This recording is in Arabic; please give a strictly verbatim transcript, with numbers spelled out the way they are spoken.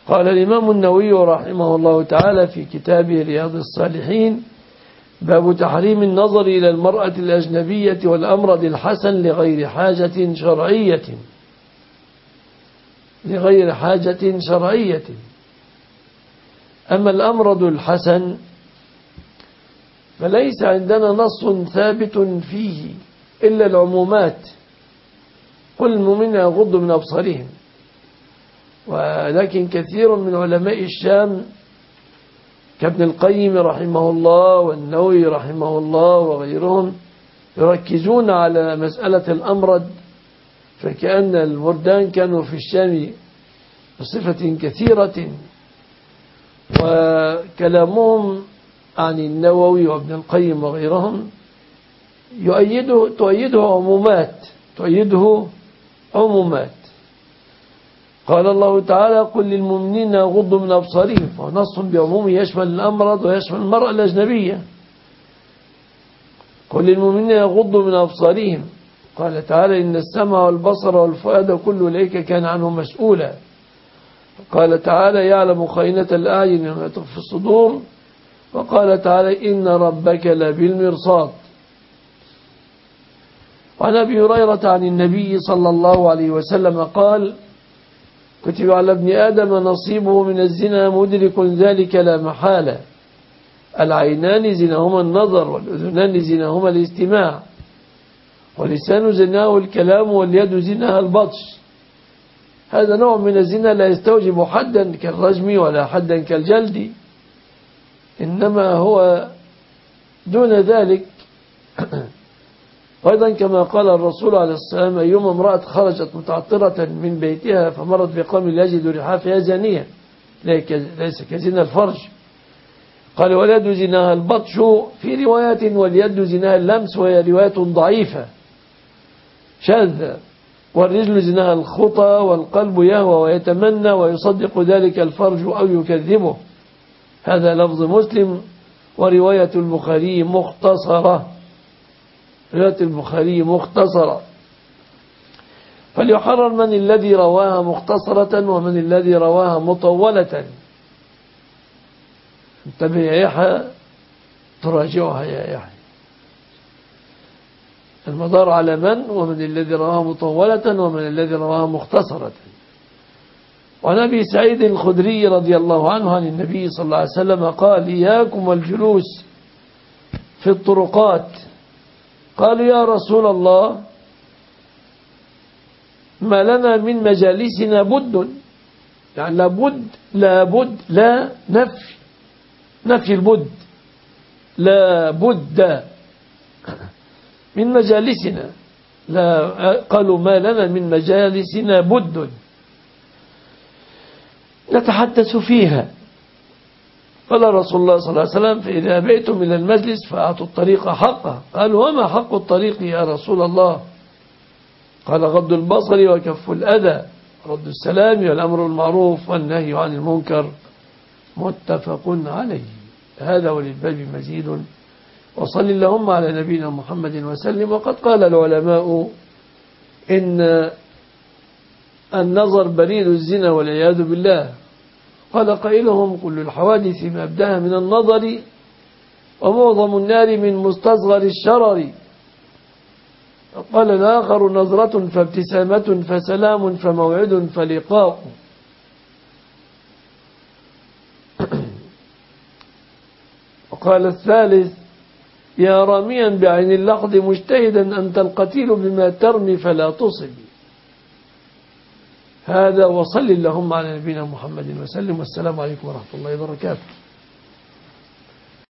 قال الإمام النووي رحمه الله تعالى في كتابه رياض الصالحين: باب تحريم النظر إلى المرأة الأجنبية والأمرد الحسن لغير حاجة شرعية لغير حاجة شرعية. أما الأمرد الحسن فليس عندنا نص ثابت فيه إلا العمومات: قل المؤمنين يغضوا من أبصارهم. ولكن كثير من علماء الشام كابن القيم رحمه الله والنووي رحمه الله وغيرهم يركزون على مسألة الأمرد، فكأن المردان كانوا في الشام بصفة كثيرة، وكلامهم عن النووي وابن القيم وغيرهم يؤيده تؤيده عمومات تؤيده عمومات قال الله تعالى: قل للمؤمنين يغضوا من أبصارهم، فهو نص بعمومه يشمل الأمرد ويشمل المرأة الأجنبية. قل للمؤمنين يغضوا من أبصارهم. قال تعالى: إن السمع والبصر والفؤاد كل أولئك كان عنه مسؤولا. قال تعالى: يعلم خائنة الأعين وما تخفي الصدور. وقال تعالى: إن ربك لبالمرصاد. وعن أبي هريرة عن النبي صلى الله عليه وسلم قال: كتب على ابن آدم نصيبه من الزنا مدرك ذلك لا محالة. العينان زناهما النظر، والأذنان زناهما الاستماع، ولسان زناه الكلام، واليد زناها البطش. هذا نوع من الزنا لا يستوجب حدا كالرجم ولا حدا كالجلد، إنما هو دون ذلك. وأيضا كما قال الرسول عليه الصلاة والسلام: أيما امرأة خرجت متعطرة من بيتها فمرت بقوم لا يجد ريحها فهي زانية، ليس كزنا الفرج. قال: واليد زناها البطش في رواية، واليد زناها اللمس، وهي رواية ضعيفة شاذة. والرجل زناها الخطى، والقلب يهوى ويتمنى ويصدق ذلك الفرج أو يكذبه. هذا لفظ مسلم. ورواية البخاري مختصرة رواية البخاري مختصرة. فليحرر من الذي رواها مختصرة ومن الذي رواها مطولة. انتبه يا يحيى، تراجعها يا يحيى. المدار على من ومن الذي رواها مطولة ومن الذي رواها مختصرة. وعن أبي سعيد الخدري رضي الله عنه عن النبي صلى الله عليه وسلم قال: إياكم والجلوس في الطرقات. قالوا: يا رسول الله، ما لنا من مجالسنا بد، يعني لابد لابد لا نفي نفي البد، لا بد من مجالسنا. لا قالوا: ما لنا من مجالسنا بد نتحدث فيها. قال رسول الله صلى الله عليه وسلم: فإذا أبيتم إلى المجلس فأعطوا الطريق حقه. قالوا: وما حق الطريق يا رسول الله؟ قال: غض البصر وكف الأذى، رد السلام، والأمر المعروف والنهي عن المنكر. متفق عليه. هذا وللباب مزيد. وصل اللهم على نبينا محمد وسلم. وقد قال العلماء إن النظر بريد الزنا والعياذ بالله. قال قائلهم: كل الحوادث مبدأها من النظر، ومعظم النار من مستصغر الشرر. قال الآخر: نظرة فابتسامة فسلام فموعد فلقاء. وقال الثالث: يا راميا بعين اللحظ مجتهدا أنت القتيل بما ترمي فلا تصب. هذا. وصل اللهم على نبينا محمد وسلم. والسلام عليكم ورحمة الله وبركاته.